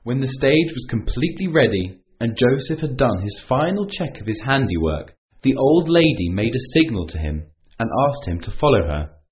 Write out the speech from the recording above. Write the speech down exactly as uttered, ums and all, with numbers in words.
When the stage was completely ready, and Joseph had done his final check of his handiwork, the old lady made a signal to him and asked him to follow her.